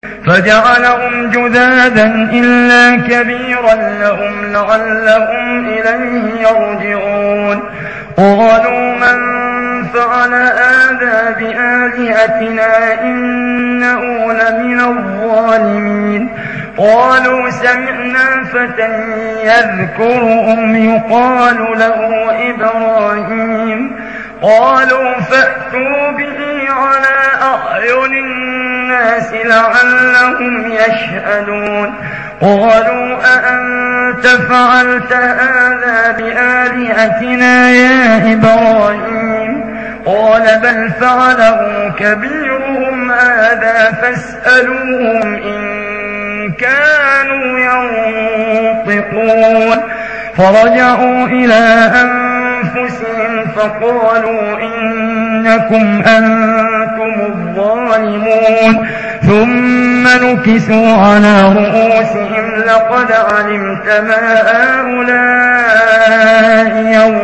فجعلهم جذاذا إلا كبيرا لهم لعلهم إليه يرجعون قالوا من فعل هذا بآلهتنا إنه لمن الظالمين قالوا سمعنا فتى يذكرهم يقال له إبراهيم قالوا فأتوا به على أعين الناس لعلهم يشهدون قالوا أأنت فعلت هذا بآلهتنا يا إبراهيم قال بل فعله كبيرهم هذا فاسألوهم إن كانوا ينطقون فرجعوا إلى أنفسهم فقالوا إنكم أنتم الظالمون ثم نكسوا على رؤوسهم لقد علمت ما هؤلاء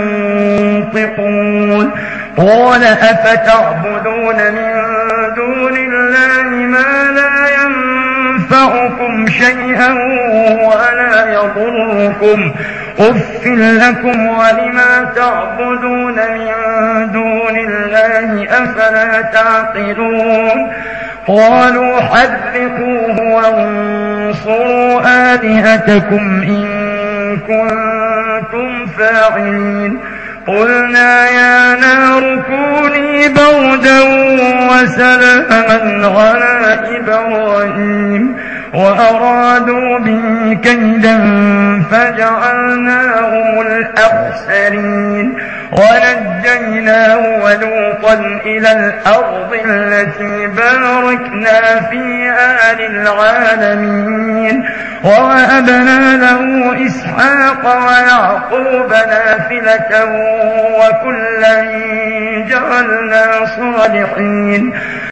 ينطقون قال أفتعبدون من دون الله ما لا ينفعكم شيئا ولا يضركم أف لكم ولما تعبدون من دون الله أفلا تعقلون قالوا حرقوه وانصروا آلهتكم إن كنتم فاعلين قلنا يا نار كوني بردا وسلاما على إبراهيم وأرادوا به كيدا فجعلناهم الأخسرين ونجيناه ولوطا إلى الأرض التي باركنا فيها للعالمين ووهبنا له إسحاق ويعقوب نافلة وكلا جعلنا صالحين